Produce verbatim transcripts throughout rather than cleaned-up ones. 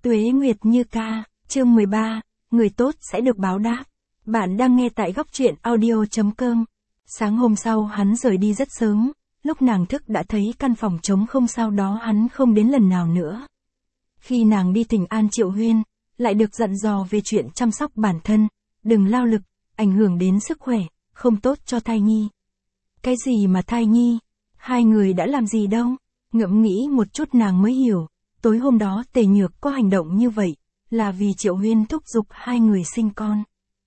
Tuế Nguyệt Như Ca, chương mười ba, người tốt sẽ được báo đáp. Bạn đang nghe tại góc truyện audio chấm com. Sáng hôm sau hắn rời đi rất sớm, lúc nàng thức đã thấy căn phòng trống không, sau đó hắn không đến lần nào nữa. Khi nàng đi thỉnh an Triệu Huyên, lại được dặn dò về chuyện chăm sóc bản thân, đừng lao lực, ảnh hưởng đến sức khỏe, không tốt cho thai nhi. Cái gì mà thai nhi? Hai người đã làm gì đâu? Ngẫm nghĩ một chút nàng mới hiểu, tối hôm đó Tề Nhược có hành động như vậy, là vì Triệu Huyên thúc giục hai người sinh con.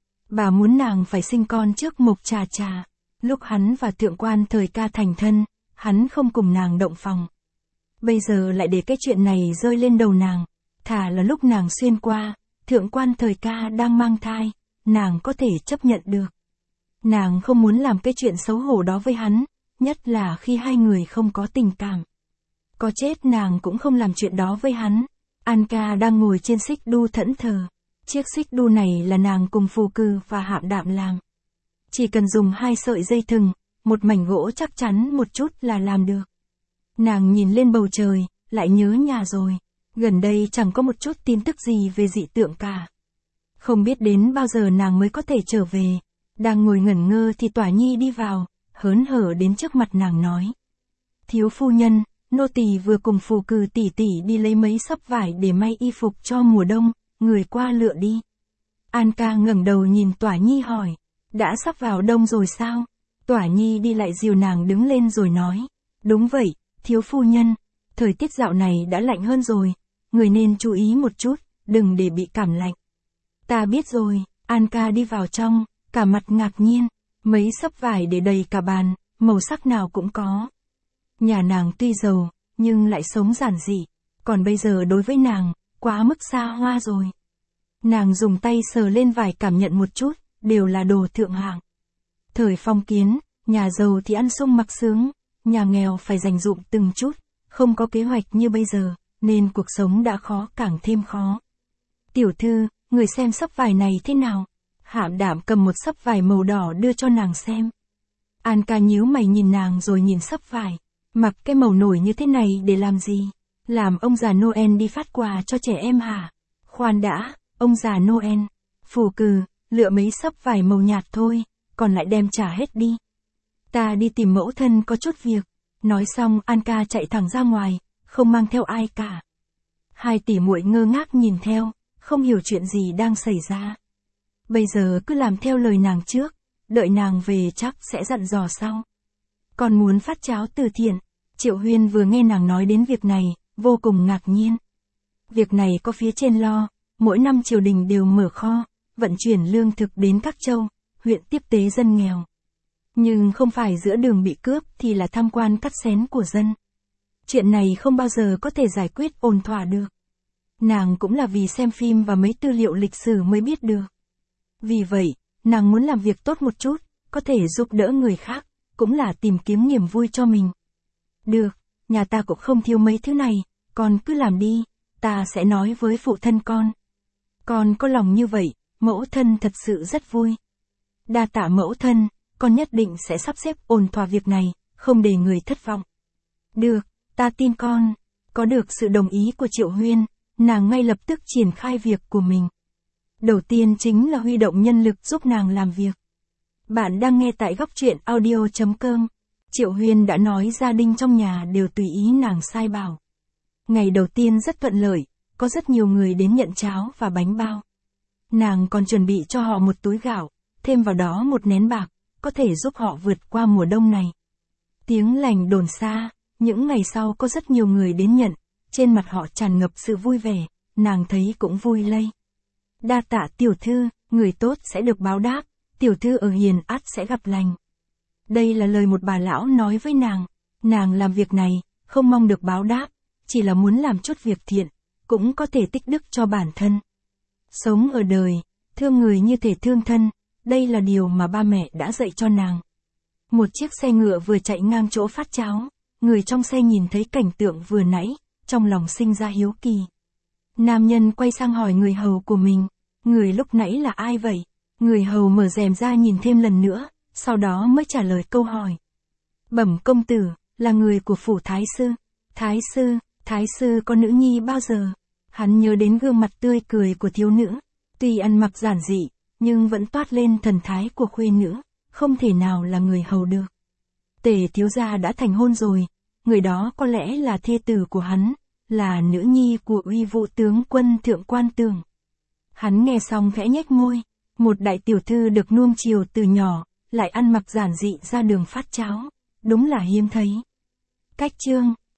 Bà muốn nàng phải sinh con trước Mộc Trà Trà. Lúc hắn và Thượng Quan Thời Ca thành thân, hắn không cùng nàng động phòng. Bây giờ lại để cái chuyện này rơi lên đầu nàng, thà là lúc nàng xuyên qua, Thượng Quan Thời Ca đang mang thai, nàng có thể chấp nhận được. Nàng không muốn làm cái chuyện xấu hổ đó với hắn, nhất là khi hai người không có tình cảm. Có chết nàng cũng không làm chuyện đó với hắn. An Ca đang ngồi trên xích đu thẫn thờ. Chiếc xích đu này là nàng cùng Phù Cừ và Hạm Đạm làm. Chỉ cần dùng hai sợi dây thừng, một mảnh gỗ chắc chắn một chút là làm được. Nàng nhìn lên bầu trời, lại nhớ nhà rồi. Gần đây chẳng có một chút tin tức gì về dị tượng cả. Không biết đến bao giờ nàng mới có thể trở về. Đang ngồi ngẩn ngơ thì Tỏa Nhi đi vào, hớn hở đến trước mặt nàng nói: Thiếu phu nhân, nô tỳ vừa cùng Phù Cừ tỷ tỷ đi lấy mấy xấp vải để may y phục cho mùa đông, người qua lựa đi. An Ca ngẩng đầu nhìn Tỏa Nhi hỏi: đã sắp vào đông rồi sao? Tỏa Nhi đi lại dìu nàng đứng lên rồi nói: đúng vậy, thiếu phu nhân, thời tiết dạo này đã lạnh hơn rồi, người nên chú ý một chút, đừng để bị cảm lạnh. Ta biết rồi. An Ca đi vào trong, cả mặt ngạc nhiên, mấy xấp vải để đầy cả bàn, màu sắc nào cũng có. Nhà nàng tuy giàu, nhưng lại sống giản dị, còn bây giờ đối với nàng, quá mức xa hoa rồi. Nàng dùng tay sờ lên vải cảm nhận một chút, đều là đồ thượng hạng. Thời phong kiến, nhà giàu thì ăn sung mặc sướng, nhà nghèo phải dành dụm từng chút, không có kế hoạch như bây giờ, nên cuộc sống đã khó càng thêm khó. Tiểu thư, người xem xấp vải này thế nào? Hạm Đạm cầm một xấp vải màu đỏ đưa cho nàng xem. An Ca nhíu mày nhìn nàng rồi nhìn xấp vải. Mặc cái màu nổi như thế này để làm gì? Làm ông già Noel đi phát quà cho trẻ em hả? Khoan đã, ông già Noel. Phù Cừ, lựa mấy xấp vải màu nhạt thôi, còn lại đem trả hết đi. Ta đi tìm mẫu thân có chút việc. Nói xong An Ca chạy thẳng ra ngoài, không mang theo ai cả. Hai tỷ muội ngơ ngác nhìn theo, không hiểu chuyện gì đang xảy ra. Bây giờ cứ làm theo lời nàng trước, đợi nàng về chắc sẽ dặn dò sau. Còn muốn phát cháo từ thiện. Triệu Huyên vừa nghe nàng nói đến việc này, vô cùng ngạc nhiên. Việc này có phía trên lo, mỗi năm triều đình đều mở kho, vận chuyển lương thực đến các châu, huyện tiếp tế dân nghèo. Nhưng không phải giữa đường bị cướp thì là tham quan cắt xén của dân. Chuyện này không bao giờ có thể giải quyết ổn thỏa được. Nàng cũng là vì xem phim và mấy tư liệu lịch sử mới biết được. Vì vậy, nàng muốn làm việc tốt một chút, có thể giúp đỡ người khác, cũng là tìm kiếm niềm vui cho mình. Được, nhà ta cũng không thiếu mấy thứ này, con cứ làm đi, ta sẽ nói với phụ thân con. Con có lòng như vậy, mẫu thân thật sự rất vui. Đa tạ mẫu thân, con nhất định sẽ sắp xếp ổn thỏa việc này, không để người thất vọng. Được, ta tin con. Có được sự đồng ý của Triệu Huyên, nàng ngay lập tức triển khai việc của mình. Đầu tiên chính là huy động nhân lực giúp nàng làm việc. Bạn đang nghe tại góc truyện audio chấm com. Triệu Huyên đã nói gia đình trong nhà đều tùy ý nàng sai bảo. Ngày đầu tiên rất thuận lợi, có rất nhiều người đến nhận cháo và bánh bao. Nàng còn chuẩn bị cho họ một túi gạo, thêm vào đó một nén bạc, có thể giúp họ vượt qua mùa đông này. Tiếng lành đồn xa, những ngày sau có rất nhiều người đến nhận, trên mặt họ tràn ngập sự vui vẻ, nàng thấy cũng vui lây. Đa tạ tiểu thư, người tốt sẽ được báo đáp, tiểu thư ở hiền ắt sẽ gặp lành. Đây là lời một bà lão nói với nàng. Nàng làm việc này, không mong được báo đáp, chỉ là muốn làm chút việc thiện, cũng có thể tích đức cho bản thân. Sống ở đời, thương người như thể thương thân, đây là điều mà ba mẹ đã dạy cho nàng. Một chiếc xe ngựa vừa chạy ngang chỗ phát cháo, người trong xe nhìn thấy cảnh tượng vừa nãy, trong lòng sinh ra hiếu kỳ. Nam nhân quay sang hỏi người hầu của mình, người lúc nãy là ai vậy? Người hầu mở rèm ra nhìn thêm lần nữa, sau đó mới trả lời câu hỏi. Bẩm công tử, là người của phủ Thái sư. Thái sư, Thái sư có nữ nhi bao giờ? Hắn nhớ đến gương mặt tươi cười của thiếu nữ, tuy ăn mặc giản dị, nhưng vẫn toát lên thần thái của khuê nữ, không thể nào là người hầu được. Tề thiếu gia đã thành hôn rồi, người đó có lẽ là thê tử của hắn, là nữ nhi của uy vũ tướng quân Thượng Quan Tường. Hắn nghe xong khẽ nhếch môi, một đại tiểu thư được nuông chiều từ nhỏ, lại ăn mặc giản dị ra đường phát cháo, đúng là hiếm thấy. Cách chương